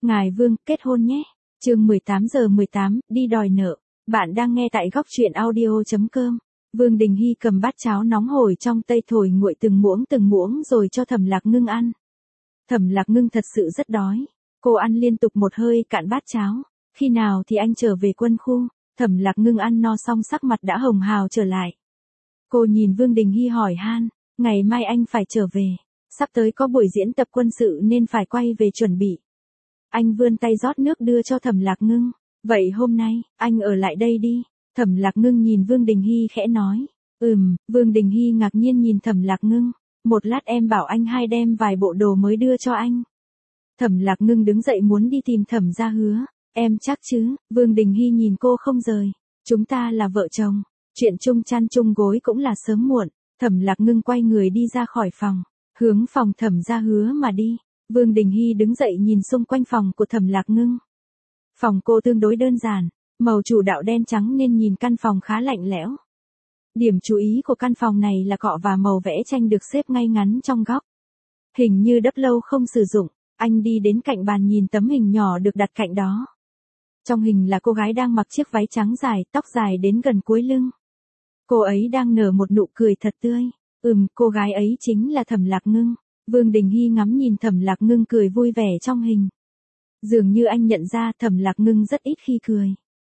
Ngài Vương, kết hôn nhé. Chương 18:18, đi đòi nợ. Bạn đang nghe tại góc truyện audio.com. Vương Đình Hy cầm bát cháo nóng hổi trong tay thổi nguội từng muỗng rồi cho Thẩm Lạc Ngưng ăn. Thẩm Lạc Ngưng thật sự rất đói. Cô ăn liên tục một hơi cạn bát cháo. Khi nào thì anh trở về quân khu? Thẩm Lạc Ngưng ăn no xong sắc mặt đã hồng hào trở lại. Cô nhìn Vương Đình Hy hỏi han, ngày mai anh phải trở về. Sắp tới có buổi diễn tập quân sự nên phải quay về chuẩn bị. Anh vươn tay rót nước đưa cho Thẩm Lạc Ngưng. Vậy hôm nay, anh ở lại đây đi. Thẩm Lạc Ngưng nhìn Vương Đình Hy khẽ nói. Vương Đình Hy ngạc nhiên nhìn Thẩm Lạc Ngưng. Một lát em bảo anh hai đem vài bộ đồ mới đưa cho anh. Thẩm Lạc Ngưng đứng dậy muốn đi tìm Thẩm Gia Hứa. Em chắc chứ? Vương Đình Hy nhìn cô không rời. Chúng ta là vợ chồng. Chuyện chung chăn chung gối cũng là sớm muộn. Thẩm Lạc Ngưng quay người đi ra khỏi phòng. Hướng phòng Thẩm Gia Hứa mà đi. Vương Đình Hy đứng dậy nhìn xung quanh phòng của Thẩm Lạc Ngưng. Phòng cô tương đối đơn giản, màu chủ đạo đen trắng nên nhìn căn phòng khá lạnh lẽo. Điểm chú ý của căn phòng này là cọ và màu vẽ tranh được xếp ngay ngắn trong góc. Hình như đắp lâu không sử dụng, anh đi đến cạnh bàn nhìn tấm hình nhỏ được đặt cạnh đó. Trong hình là cô gái đang mặc chiếc váy trắng dài, tóc dài đến gần cuối lưng. Cô ấy đang nở một nụ cười thật tươi. Cô gái ấy chính là Thẩm Lạc Ngưng. Vương Đình Hy ngắm nhìn Thẩm Lạc Ngưng cười vui vẻ trong hình. Dường như anh nhận ra Thẩm Lạc Ngưng rất ít khi cười.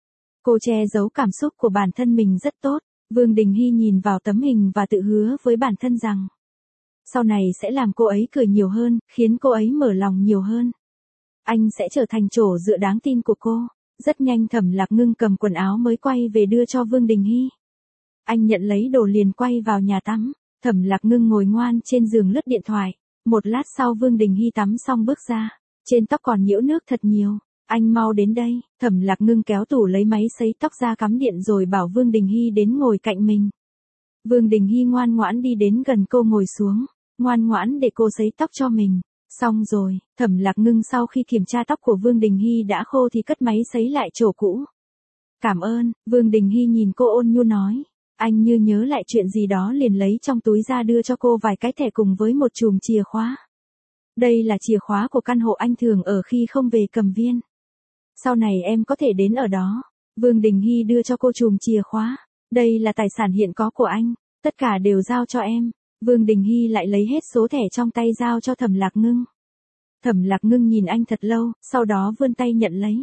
Cô che giấu cảm xúc của bản thân mình rất tốt. Vương Đình Hy nhìn vào tấm hình và tự hứa với bản thân rằng sau này sẽ làm cô ấy cười nhiều hơn, khiến cô ấy mở lòng nhiều hơn. Anh sẽ trở thành chỗ dựa đáng tin của cô. Rất nhanh Thẩm Lạc Ngưng cầm quần áo mới quay về đưa cho Vương Đình Hy. Anh nhận lấy đồ liền quay vào nhà tắm. Thẩm Lạc Ngưng ngồi ngoan trên giường lướt điện thoại. Một lát sau Vương Đình Hy tắm xong bước ra. Trên tóc còn nhiễu nước thật nhiều. Anh mau đến đây. Thẩm Lạc Ngưng kéo tủ lấy máy sấy tóc ra cắm điện rồi bảo Vương Đình Hy đến ngồi cạnh mình. Vương Đình Hy ngoan ngoãn đi đến gần cô ngồi xuống. Ngoan ngoãn để cô sấy tóc cho mình. Xong rồi, Thẩm Lạc Ngưng sau khi kiểm tra tóc của Vương Đình Hy đã khô thì cất máy sấy lại chỗ cũ. Cảm ơn. Vương Đình Hy nhìn cô ôn nhu nói. Anh như nhớ lại chuyện gì đó liền lấy trong túi ra đưa cho cô vài cái thẻ cùng với một chùm chìa khóa. Đây là chìa khóa của căn hộ anh thường ở khi không về Cầm Viên. Sau này em có thể đến ở đó. Vương Đình Hy đưa cho cô chùm chìa khóa. Đây là tài sản hiện có của anh. Tất cả đều giao cho em. Vương Đình Hy lại lấy hết số thẻ trong tay giao cho Thẩm Lạc Ngưng. Thẩm Lạc Ngưng nhìn anh thật lâu, sau đó vươn tay nhận lấy.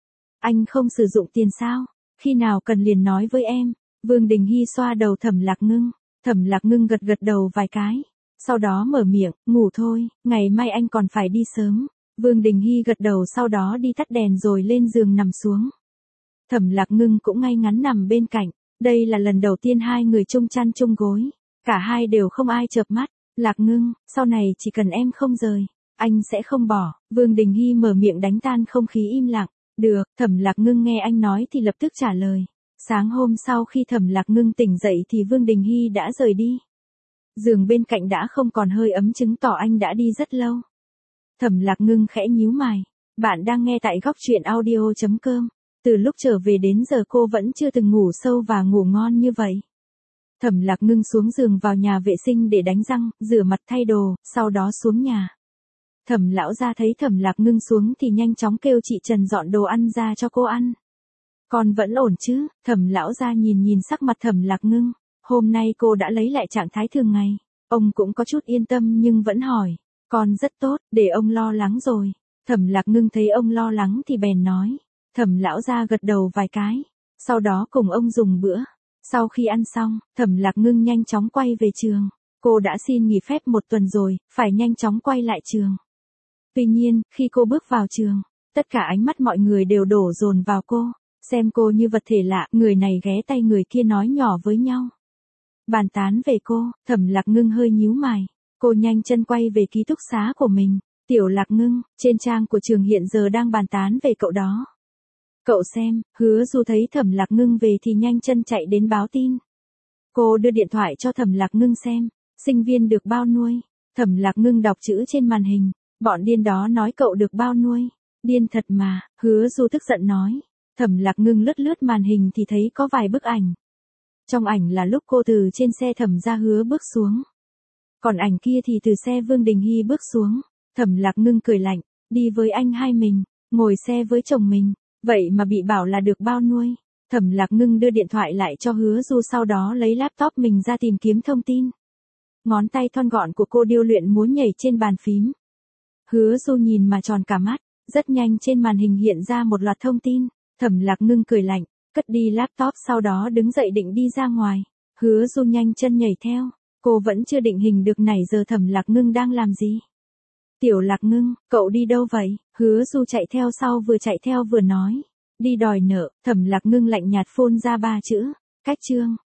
Anh không sử dụng tiền sao? Khi nào cần liền nói với em. Vương Đình Hy xoa đầu Thẩm Lạc Ngưng. Thẩm Lạc Ngưng gật gật đầu vài cái. Sau đó mở miệng, ngủ thôi, ngày mai anh còn phải đi sớm. Vương Đình Hy gật đầu sau đó đi tắt đèn rồi lên giường nằm xuống. Thẩm Lạc Ngưng cũng ngay ngắn nằm bên cạnh. Đây là lần đầu tiên hai người chung chăn chung gối. Cả hai đều không ai chợp mắt. Lạc Ngưng, sau này chỉ cần em không rời, anh sẽ không bỏ. Vương Đình Hy mở miệng đánh tan không khí im lặng. Được. Thẩm Lạc Ngưng nghe anh nói thì lập tức trả lời. Sáng hôm sau khi Thẩm Lạc Ngưng tỉnh dậy thì Vương Đình Hy đã rời đi. Giường bên cạnh đã không còn hơi ấm chứng tỏ anh đã đi rất lâu. Thẩm Lạc Ngưng khẽ nhíu mày. Bạn đang nghe tại góc truyện audio.com. Từ lúc trở về đến giờ cô vẫn chưa từng ngủ sâu và ngủ ngon như vậy. Thẩm Lạc Ngưng xuống giường vào nhà vệ sinh để đánh răng, rửa mặt thay đồ, sau đó xuống nhà. Thẩm lão gia thấy Thẩm Lạc Ngưng xuống thì nhanh chóng kêu chị Trần dọn đồ ăn ra cho cô ăn. Con vẫn ổn chứ? Thẩm lão gia nhìn sắc mặt Thẩm Lạc Ngưng. Hôm nay cô đã lấy lại trạng thái thường ngày. Ông cũng có chút yên tâm nhưng vẫn hỏi. Con rất tốt, để ông lo lắng rồi. Thẩm Lạc Ngưng thấy ông lo lắng thì bèn nói. Thẩm lão gia gật đầu vài cái. Sau đó cùng ông dùng bữa. Sau khi ăn xong, Thẩm Lạc Ngưng nhanh chóng quay về trường. Cô đã xin nghỉ phép 1 tuần rồi, phải nhanh chóng quay lại trường. Tuy nhiên, khi cô bước vào trường, tất cả ánh mắt mọi người đều đổ dồn vào cô. Xem cô như vật thể lạ, người này ghé tay người kia nói nhỏ với nhau. Bàn tán về cô, Thẩm Lạc Ngưng hơi nhíu mày. Cô nhanh chân quay về ký túc xá của mình. Tiểu Lạc Ngưng, trên trang của trường hiện giờ đang bàn tán về cậu đó. Cậu xem, Hứa Du thấy Thẩm Lạc Ngưng về thì nhanh chân chạy đến báo tin. Cô đưa điện thoại cho Thẩm Lạc Ngưng xem. Sinh viên được bao nuôi. Thẩm Lạc Ngưng đọc chữ trên màn hình. Bọn điên đó nói cậu được bao nuôi. Điên thật mà, Hứa Du tức giận nói. Thẩm Lạc Ngưng lướt màn hình thì thấy có vài bức ảnh. Trong ảnh là lúc cô từ trên xe Thẩm Gia Hứa bước xuống. Còn ảnh kia thì từ xe Vương Đình Hy bước xuống. Thẩm Lạc Ngưng cười lạnh, đi với anh hai mình. ngồi xe với chồng mình, vậy mà bị bảo là được bao nuôi. Thẩm Lạc Ngưng đưa điện thoại lại cho Hứa Du, sau đó lấy laptop mình ra tìm kiếm thông tin. Ngón tay thon gọn của cô điêu luyện múa nhảy trên bàn phím. Hứa Du nhìn mà tròn cả mắt, rất nhanh trên màn hình hiện ra một loạt thông tin. Thẩm Lạc Ngưng cười lạnh, cất đi laptop sau đó đứng dậy định đi ra ngoài. Hứa Du nhanh chân nhảy theo, cô vẫn chưa định hình được nãy giờ Thẩm Lạc Ngưng đang làm gì. Tiểu Lạc Ngưng, cậu đi đâu vậy? Hứa Du chạy theo sau, vừa chạy theo vừa nói. Đi đòi nợ. Thẩm Lạc Ngưng lạnh nhạt phun ra 3 chữ. Cách chương.